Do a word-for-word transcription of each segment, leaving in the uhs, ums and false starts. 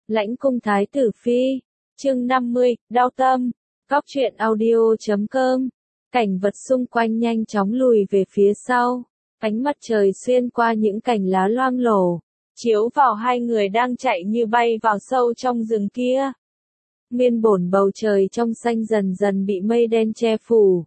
Lãnh cung thái tử phi, chương năm mươi, đau tâm, góc truyện audio chấm com. Cảnh vật xung quanh nhanh chóng lùi về phía sau, ánh mặt trời xuyên qua những cành lá loang lổ, chiếu vào hai người đang chạy như bay vào sâu trong rừng kia. Nguyên bổn bầu trời trong xanh dần dần bị mây đen che phủ.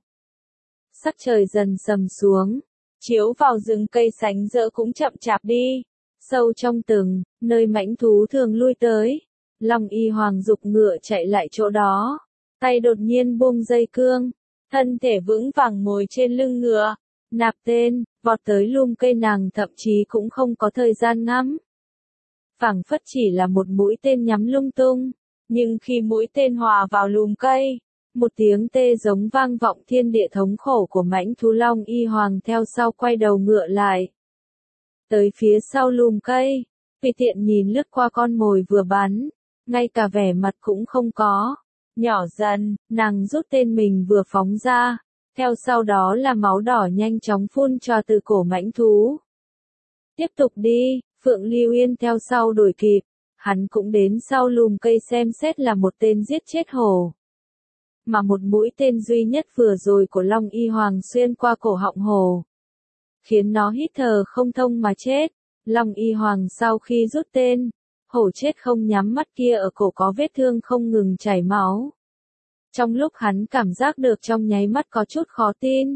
Sắc trời dần sầm xuống, chiếu vào rừng cây sánh rỡ cũng chậm chạp đi. Sâu trong rừng, nơi mãnh thú thường lui tới, Long Y Hoàng giục ngựa chạy lại chỗ đó, tay đột nhiên buông dây cương, thân thể vững vàng ngồi trên lưng ngựa, nạp tên, vọt tới lùm cây, nàng thậm chí cũng không có thời gian ngắm. Phảng phất chỉ là một mũi tên nhắm lung tung, nhưng khi mũi tên hòa vào lùm cây, một tiếng tê giống vang vọng thiên địa, thống khổ của mãnh thú. Long Y Hoàng theo sau quay đầu ngựa lại. Tới phía sau lùm cây, tùy tiện nhìn lướt qua con mồi vừa bắn, ngay cả vẻ mặt cũng không có. Nhỏ dần, nàng rút tên mình vừa phóng ra, theo sau đó là máu đỏ nhanh chóng phun trào từ cổ mãnh thú. Tiếp tục đi, Phượng Lưu Yên theo sau đuổi kịp, hắn cũng đến sau lùm cây xem xét là một tên giết chết hổ. Mà một mũi tên duy nhất vừa rồi của Long Y Hoàng xuyên qua cổ họng hổ, khiến nó hít thở không thông mà chết. Long Y Hoàng sau khi rút tên, hổ chết không nhắm mắt kia ở cổ có vết thương không ngừng chảy máu. Trong lúc hắn cảm giác được trong nháy mắt có chút khó tin.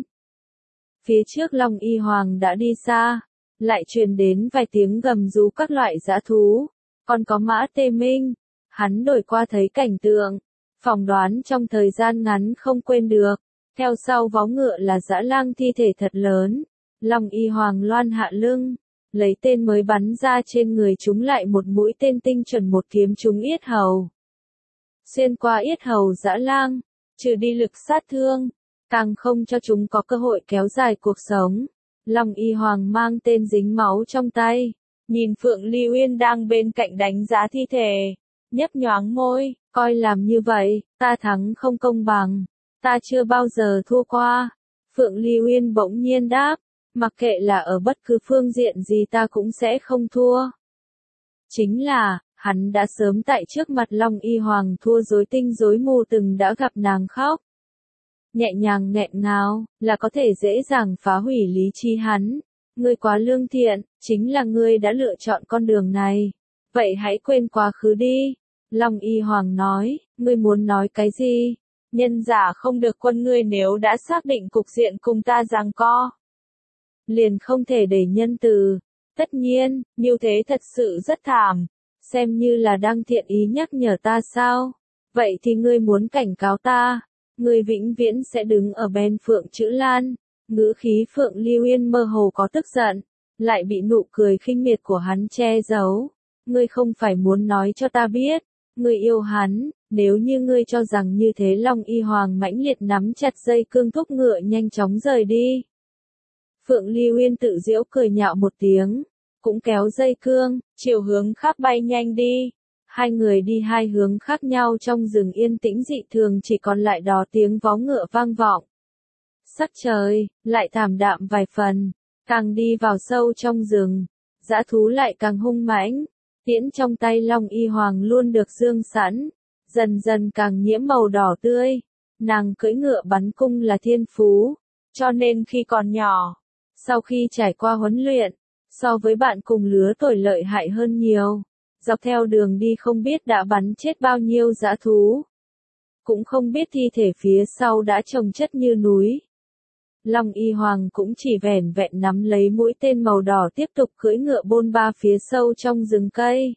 Phía trước Long Y Hoàng đã đi xa, lại truyền đến vài tiếng gầm rú các loại dã thú, còn có mã tê minh. Hắn đổi qua thấy cảnh tượng, phỏng đoán trong thời gian ngắn không quên được. Theo sau vó ngựa là dã lang thi thể thật lớn. Long Y Hoàng loan hạ lưng, lấy tên mới bắn ra trên người chúng lại một mũi tên tinh chuẩn, một kiếm trúng yết hầu. Xuyên qua yết hầu dã lang, trừ đi lực sát thương, càng không cho chúng có cơ hội kéo dài cuộc sống. Long Y Hoàng mang tên dính máu trong tay, nhìn Phượng Lưu Yên đang bên cạnh đánh giá thi thể, nhấp nhoáng môi, coi làm như vậy, ta thắng không công bằng, ta chưa bao giờ thua qua. Phượng Lưu Yên bỗng nhiên đáp, mặc kệ là ở bất cứ phương diện gì ta cũng sẽ không thua. Chính là, hắn đã sớm tại trước mặt Long Y Hoàng thua rối tinh rối mù, từng đã gặp nàng khóc. Nhẹ nhàng nghẹn ngào, là có thể dễ dàng phá hủy lý trí hắn. Ngươi quá lương thiện, chính là ngươi đã lựa chọn con đường này. Vậy hãy quên quá khứ đi. Long Y Hoàng nói, ngươi muốn nói cái gì? Nhân giả không được quân, ngươi nếu đã xác định cục diện cùng ta giằng co, liền không thể để nhân từ. Tất nhiên, như thế thật sự rất thảm. Xem như là đang thiện ý nhắc nhở ta sao? Vậy thì ngươi muốn cảnh cáo ta, ngươi vĩnh viễn sẽ đứng ở bên Phượng Chữ Lan. Ngữ khí Phượng Lưu Yên mơ hồ có tức giận, lại bị nụ cười khinh miệt của hắn che giấu. Ngươi không phải muốn nói cho ta biết, ngươi yêu hắn, nếu như ngươi cho rằng như thế. Long Y Hoàng mãnh liệt nắm chặt dây cương, thúc ngựa nhanh chóng rời đi. Phượng Lưu Yên tự giễu cười nhạo một tiếng, cũng kéo dây cương, chiều hướng khác bay nhanh đi. Hai người đi hai hướng khác nhau trong rừng yên tĩnh dị thường, chỉ còn lại đó tiếng vó ngựa vang vọng. Sắc trời lại thảm đạm vài phần, càng đi vào sâu trong rừng, dã thú lại càng hung mãnh. Tiễn trong tay Long Y Hoàng luôn được dương sẵn, dần dần càng nhiễm màu đỏ tươi. Nàng cưỡi ngựa bắn cung là thiên phú, cho nên khi còn nhỏ, sau khi trải qua huấn luyện, so với bạn cùng lứa tuổi lợi hại hơn nhiều. Dọc theo đường đi không biết đã bắn chết bao nhiêu dã thú, cũng không biết thi thể phía sau đã chồng chất như núi. Long Y Hoàng cũng chỉ vẻn vẹn nắm lấy mũi tên màu đỏ, tiếp tục cưỡi ngựa bôn ba phía sâu trong rừng cây.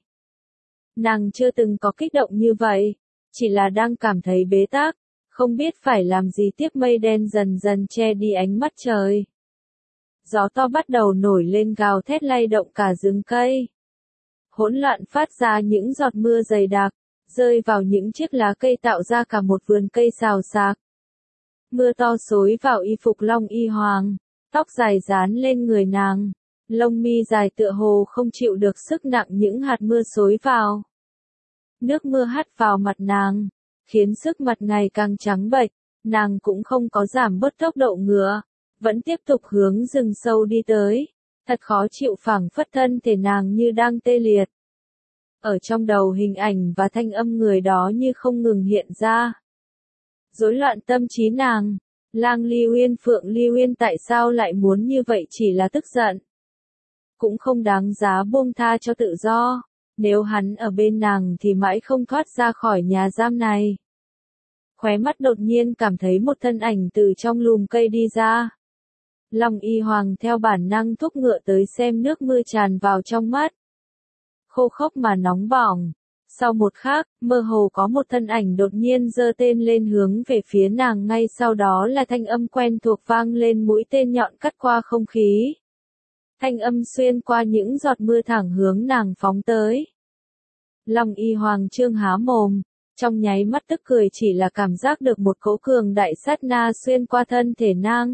Nàng chưa từng có kích động như vậy, chỉ là đang cảm thấy bế tắc, không biết phải làm gì tiếp. Mây đen dần dần che đi ánh mắt trời. Gió to bắt đầu nổi lên gào thét lay động cả rừng cây. Hỗn loạn phát ra những giọt mưa dày đặc, rơi vào những chiếc lá cây tạo ra cả một vườn cây xào xạc. Mưa to xối vào y phục Long Y Hoàng, tóc dài dán lên người nàng, lông mi dài tựa hồ không chịu được sức nặng những hạt mưa xối vào. Nước mưa hắt vào mặt nàng, khiến sức mặt ngày càng trắng bệch. Nàng cũng không có giảm bớt tốc độ ngựa, vẫn tiếp tục hướng rừng sâu đi tới. Thật khó chịu, phảng phất thân thể nàng như đang tê liệt. Ở trong đầu hình ảnh và thanh âm người đó như không ngừng hiện ra. Rối loạn tâm trí nàng. Lang Ly Uyên, Phượng Ly Uyên tại sao lại muốn như vậy, chỉ là tức giận. Cũng không đáng giá buông tha cho tự do. Nếu hắn ở bên nàng thì mãi không thoát ra khỏi nhà giam này. Khóe mắt đột nhiên cảm thấy một thân ảnh từ trong lùm cây đi ra. Long Y Hoàng theo bản năng thúc ngựa tới xem nước mưa tràn vào trong mắt. Khô khốc mà nóng bỏng. Sau một khắc, mơ hồ có một thân ảnh đột nhiên giơ tên lên hướng về phía nàng, ngay sau đó là thanh âm quen thuộc vang lên, mũi tên nhọn cắt qua không khí. Thanh âm xuyên qua những giọt mưa thẳng hướng nàng phóng tới. Long Y Hoàng trương há mồm, trong nháy mắt tức cười, chỉ là cảm giác được một cỗ cường đại sát na xuyên qua thân thể nàng.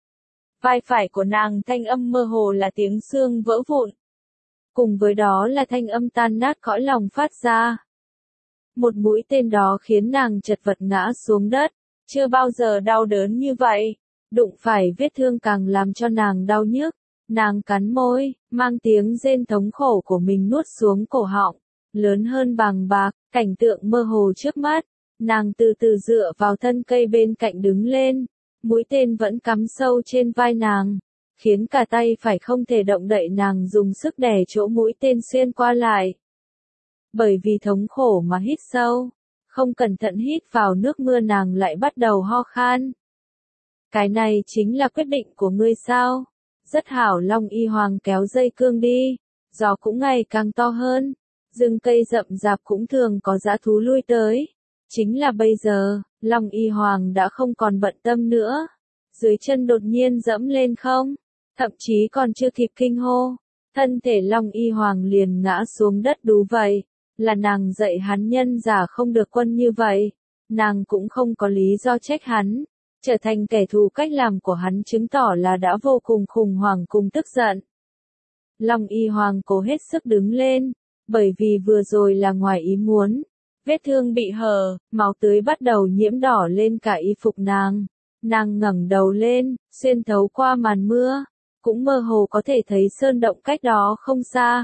Vai phải của nàng, thanh âm mơ hồ là tiếng xương vỡ vụn. Cùng với đó là thanh âm tan nát cõi lòng phát ra. Một mũi tên đó khiến nàng chật vật ngã xuống đất, chưa bao giờ đau đớn như vậy. Đụng phải vết thương càng làm cho nàng đau nhức, nàng cắn môi, mang tiếng rên thống khổ của mình nuốt xuống cổ họng, lớn hơn bàng bạc, cảnh tượng mơ hồ trước mắt. Nàng từ từ dựa vào thân cây bên cạnh đứng lên, mũi tên vẫn cắm sâu trên vai nàng, khiến cả tay phải không thể động đậy, nàng dùng sức đè chỗ mũi tên xuyên qua lại. Bởi vì thống khổ mà hít sâu, không cẩn thận hít vào nước mưa, nàng lại bắt đầu ho khan. Cái này chính là quyết định của ngươi sao? Rất hảo. Long Y Hoàng kéo dây cương đi, gió cũng ngày càng to hơn, rừng cây rậm rạp cũng thường có dã thú lui tới. Chính là bây giờ, Long Y Hoàng đã không còn bận tâm nữa. Dưới chân đột nhiên dẫm lên không, thậm chí còn chưa kịp kinh hô, thân thể Long Y Hoàng liền ngã xuống đất. Đúng vậy, là nàng dạy hắn nhân giả không được quân như vậy. Nàng cũng không có lý do trách hắn. Trở thành kẻ thù, cách làm của hắn chứng tỏ là đã vô cùng khủng hoảng cùng tức giận. Long Y Hoàng cố hết sức đứng lên, bởi vì vừa rồi là ngoài ý muốn. Vết thương bị hở, máu tươi bắt đầu nhiễm đỏ lên cả y phục nàng. Nàng ngẩng đầu lên, xuyên thấu qua màn mưa, cũng mơ hồ có thể thấy sơn động cách đó không xa.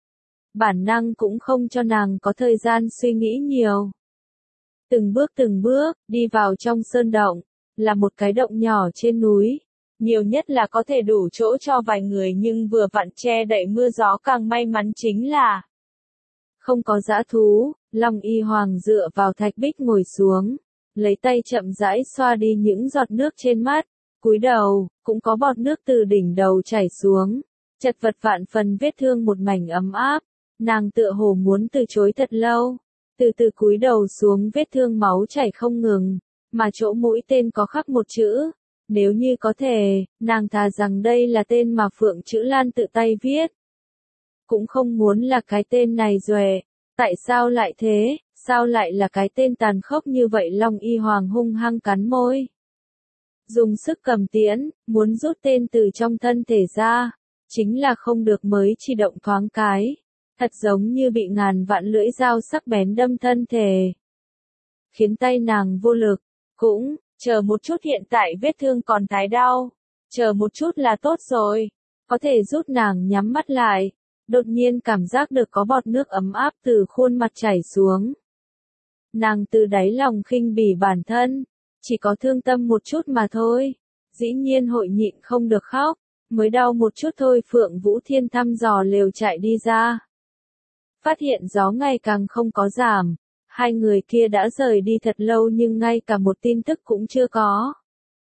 Bản năng cũng không cho nàng có thời gian suy nghĩ nhiều. Từng bước từng bước, đi vào trong sơn động, là một cái động nhỏ trên núi. Nhiều nhất là có thể đủ chỗ cho vài người, nhưng vừa vặn che đậy mưa gió. Càng may mắn chính là không có dã thú. Long Y Hoàng dựa vào thạch bích ngồi xuống, lấy tay chậm rãi xoa đi những giọt nước trên mắt, cúi đầu, cũng có bọt nước từ đỉnh đầu chảy xuống, chật vật vạn phần, vết thương một mảnh ấm áp. Nàng tựa hồ muốn từ chối thật lâu, từ từ cúi đầu xuống, vết thương máu chảy không ngừng, mà chỗ mũi tên có khắc một chữ. Nếu như có thể, nàng thà rằng đây là tên mà Phượng Chữ Lan tự tay viết, cũng không muốn là cái tên này Duệ. Tại sao lại thế, sao lại là cái tên tàn khốc như vậy? Long Y Hoàng hung hăng cắn môi, dùng sức cầm tiễn, muốn rút tên từ trong thân thể ra, chính là không được, mới chỉ động thoáng cái, thật giống như bị ngàn vạn lưỡi dao sắc bén đâm thân thể, khiến tay nàng vô lực. Cũng, chờ một chút, hiện tại vết thương còn tái đau, chờ một chút là tốt rồi, có thể rút. Nàng nhắm mắt lại, đột nhiên cảm giác được có bọt nước ấm áp từ khuôn mặt chảy xuống. Nàng từ đáy lòng khinh bỉ bản thân, chỉ có thương tâm một chút mà thôi, dĩ nhiên hội nhịn không được khóc, mới đau một chút thôi. Phượng Vũ Thiên thăm dò lều chạy đi ra, phát hiện gió ngày càng không có giảm. Hai người kia đã rời đi thật lâu nhưng ngay cả một tin tức cũng chưa có.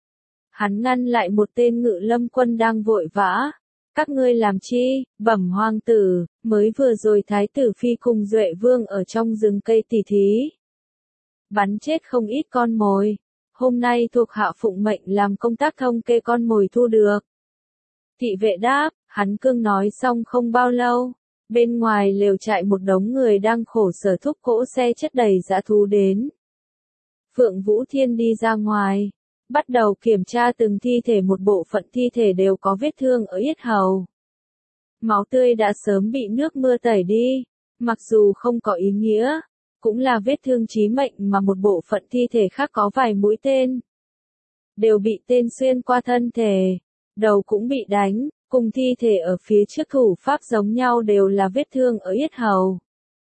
Hắn ngăn lại một tên Ngự Lâm quân đang vội vã. Các ngươi làm chi? Bẩm hoàng tử, mới vừa rồi Thái tử Phi cùng Duệ Vương ở trong rừng cây tỉ thí, bắn chết không ít con mồi. Hôm nay thuộc hạ phụng mệnh làm công tác thống kê con mồi thu được. Thị vệ đáp. Hắn cương nói xong không bao lâu, bên ngoài lều trại một đống người đang khổ sở thúc cỗ xe chất đầy dã thú đến. Phượng Vũ Thiên đi ra ngoài, bắt đầu kiểm tra từng thi thể, một bộ phận thi thể đều có vết thương ở yết hầu. Máu tươi đã sớm bị nước mưa tẩy đi, mặc dù không có ý nghĩa, cũng là vết thương chí mệnh, mà một bộ phận thi thể khác có vài mũi tên, đều bị tên xuyên qua thân thể, đầu cũng bị đánh. Cùng thi thể ở phía trước thủ pháp giống nhau, đều là vết thương ở yết hầu.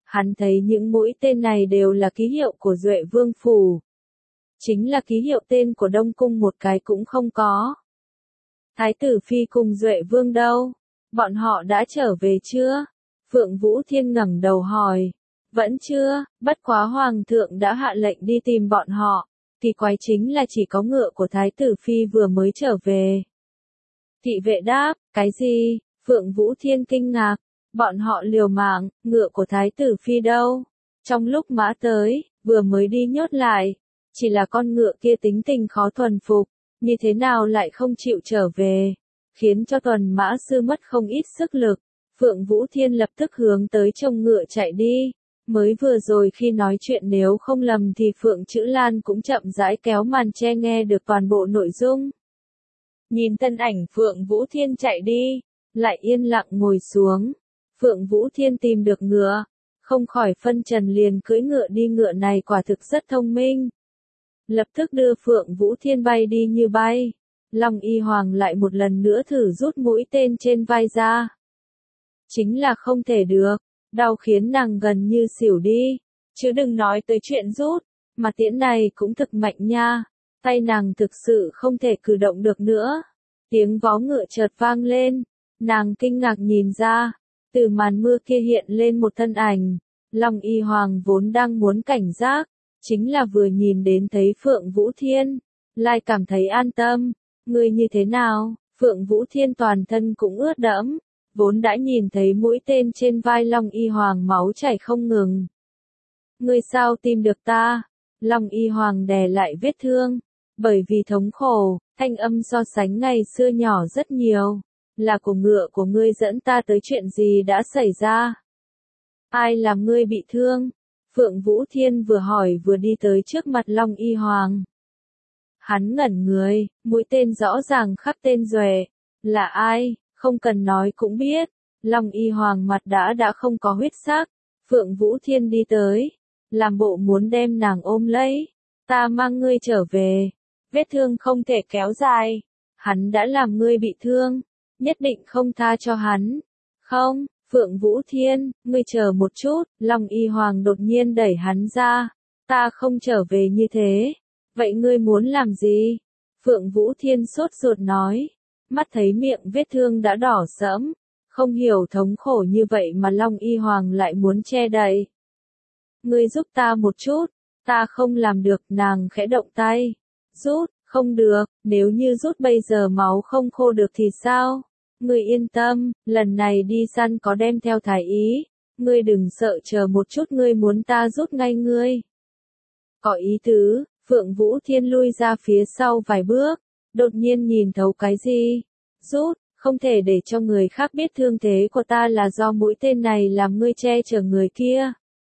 Hắn thấy những mũi tên này đều là ký hiệu của Duệ Vương Phủ. Chính là ký hiệu tên của Đông Cung một cái cũng không có. Thái tử Phi cùng Duệ Vương đâu? Bọn họ đã trở về chưa? Phượng Vũ Thiên ngẩng đầu hỏi. Vẫn chưa, bất quá Hoàng thượng đã hạ lệnh đi tìm bọn họ. Kỳ quái chính là chỉ có ngựa của Thái tử Phi vừa mới trở về. Thị vệ đáp, cái gì? Phượng Vũ Thiên kinh ngạc. Bọn họ liều mạng, ngựa của Thái tử Phi đâu? Trong lúc mã tới, vừa mới đi nhốt lại. Chỉ là con ngựa kia tính tình khó thuần phục, như thế nào lại không chịu trở về, khiến cho tuần mã sư mất không ít sức lực. Phượng Vũ Thiên lập tức hướng tới trông ngựa chạy đi. Mới vừa rồi khi nói chuyện nếu không lầm thì Phượng Chữ Lan cũng chậm rãi kéo màn che nghe được toàn bộ nội dung. Nhìn thân ảnh Phượng Vũ Thiên chạy đi, lại yên lặng ngồi xuống. Phượng Vũ Thiên tìm được ngựa, không khỏi phân trần liền cưỡi ngựa đi, ngựa này quả thực rất thông minh. Lập tức đưa Phượng Vũ Thiên bay đi như bay. Long Y Hoàng lại một lần nữa thử rút mũi tên trên vai ra. Chính là không thể được, đau khiến nàng gần như xỉu đi. Chứ đừng nói tới chuyện rút, mà tiễn này cũng thực mạnh nha. Tay nàng thực sự không thể cử động được nữa. Tiếng vó ngựa chợt vang lên, nàng kinh ngạc nhìn ra, từ màn mưa kia hiện lên một thân ảnh. Long Y Hoàng vốn đang muốn cảnh giác, chính là vừa nhìn đến thấy Phượng Vũ Thiên, lại cảm thấy an tâm. Ngươi như thế nào? Phượng Vũ Thiên toàn thân cũng ướt đẫm, vốn đã nhìn thấy mũi tên trên vai Long Y Hoàng máu chảy không ngừng. Ngươi sao tìm được ta? Long Y Hoàng đè lại vết thương, bởi vì thống khổ, thanh âm so sánh ngày xưa nhỏ rất nhiều. Là của ngựa của ngươi dẫn ta tới, chuyện gì đã xảy ra? Ai làm ngươi bị thương? Phượng Vũ Thiên vừa hỏi vừa đi tới trước mặt Long Y Hoàng. Hắn ngẩn người, mũi tên rõ ràng khắc tên Duệ. Là ai? Không cần nói cũng biết. Long Y Hoàng mặt đã đã không có huyết sắc. Phượng Vũ Thiên đi tới, làm bộ muốn đem nàng ôm lấy. Ta mang ngươi trở về. Vết thương không thể kéo dài. Hắn đã làm ngươi bị thương, nhất định không tha cho hắn. Không, Phượng Vũ Thiên, ngươi chờ một chút. Long Y Hoàng đột nhiên đẩy hắn ra. Ta không trở về như thế. Vậy ngươi muốn làm gì? Phượng Vũ Thiên sốt ruột nói. Mắt thấy miệng vết thương đã đỏ sẫm, không hiểu thống khổ như vậy mà Long Y Hoàng lại muốn che đậy. Ngươi giúp ta một chút. Ta không làm được. Nàng khẽ động tay. Rút, không được, nếu như rút bây giờ máu không khô được thì sao? Ngươi yên tâm, lần này đi săn có đem theo thái ý. Ngươi đừng sợ, chờ một chút, ngươi muốn ta rút ngay ngươi. Có ý tứ. Phượng Vũ Thiên lui ra phía sau vài bước, đột nhiên nhìn thấu cái gì? Rút, không thể để cho người khác biết thương thế của ta là do mũi tên này làm ngươi che chở người kia.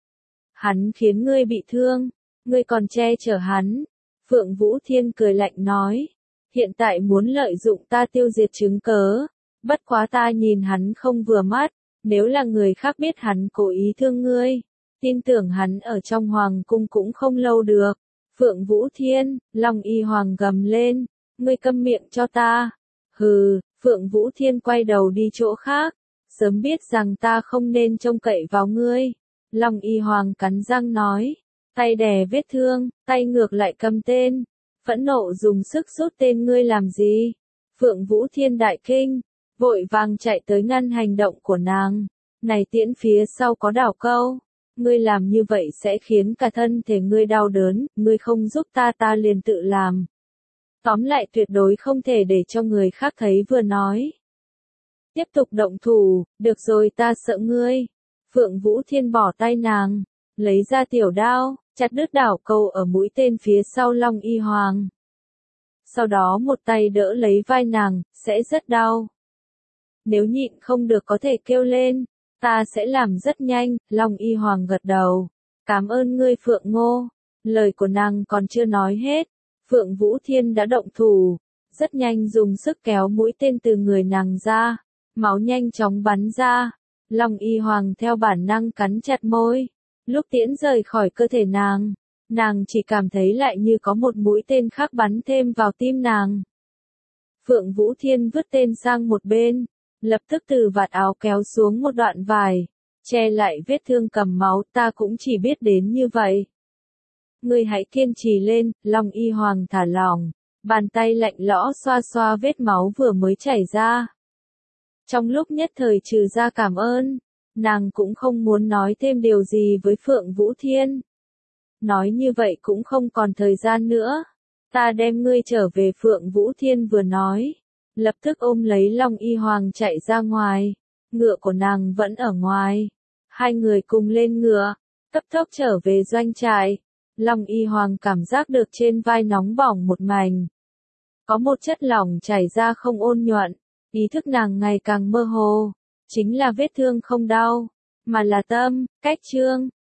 Hắn khiến ngươi bị thương, ngươi còn che chở hắn. Phượng Vũ Thiên cười lạnh nói, hiện tại muốn lợi dụng ta tiêu diệt chứng cớ. Bất quá ta nhìn hắn không vừa mắt, nếu là người khác biết hắn cố ý thương ngươi, tin tưởng hắn ở trong hoàng cung cũng không lâu được. Phượng Vũ Thiên, Long Y Hoàng gầm lên, ngươi câm miệng cho ta. Hừ, Phượng Vũ Thiên quay đầu đi chỗ khác, sớm biết rằng ta không nên trông cậy vào ngươi. Long Y Hoàng cắn răng nói, tay đè vết thương, tay ngược lại cầm tên, phẫn nộ dùng sức rút tên, ngươi làm gì? Phượng Vũ Thiên đại kinh, vội vàng chạy tới ngăn hành động của nàng. Này tiễn phía sau có đảo câu. Ngươi làm như vậy sẽ khiến cả thân thể ngươi đau đớn, ngươi không giúp ta ta liền tự làm. Tóm lại tuyệt đối không thể để cho người khác thấy vừa nói. Tiếp tục động thủ, được rồi ta sợ ngươi. Phượng Vũ Thiên bỏ tay nàng, lấy ra tiểu đao, chặt đứt đảo câu ở mũi tên phía sau Long Y Hoàng. Sau đó một tay đỡ lấy vai nàng, sẽ rất đau. Nếu nhịn không được có thể kêu lên. Ta sẽ làm rất nhanh. Long Y Hoàng gật đầu. Cảm ơn ngươi Phượng Ngô. Lời của nàng còn chưa nói hết. Phượng Vũ Thiên đã động thủ. Rất nhanh dùng sức kéo mũi tên từ người nàng ra. Máu nhanh chóng bắn ra. Long Y Hoàng theo bản năng cắn chặt môi. Lúc tiễn rời khỏi cơ thể nàng, nàng chỉ cảm thấy lại như có một mũi tên khác bắn thêm vào tim nàng. Phượng Vũ Thiên vứt tên sang một bên. Lập tức từ vạt áo kéo xuống một đoạn vải, che lại vết thương cầm máu, ta cũng chỉ biết đến như vậy. Ngươi hãy kiên trì lên, Long Y Hoàng thả lỏng, bàn tay lạnh lẽo xoa xoa vết máu vừa mới chảy ra. Trong lúc nhất thời trừ ra cảm ơn, nàng cũng không muốn nói thêm điều gì với Phượng Vũ Thiên. Nói như vậy cũng không còn thời gian nữa. Ta đem ngươi trở về. Phượng Vũ Thiên vừa nói, lập tức ôm lấy Long Y Hoàng chạy ra ngoài. Ngựa của nàng vẫn ở ngoài. Hai người cùng lên ngựa, cấp tốc trở về doanh trại. Long Y Hoàng cảm giác được trên vai nóng bỏng một mảnh. Có một chất lỏng chảy ra không ôn nhuận, ý thức nàng ngày càng mơ hồ. Chính là vết thương không đau, mà là tâm, cách trương.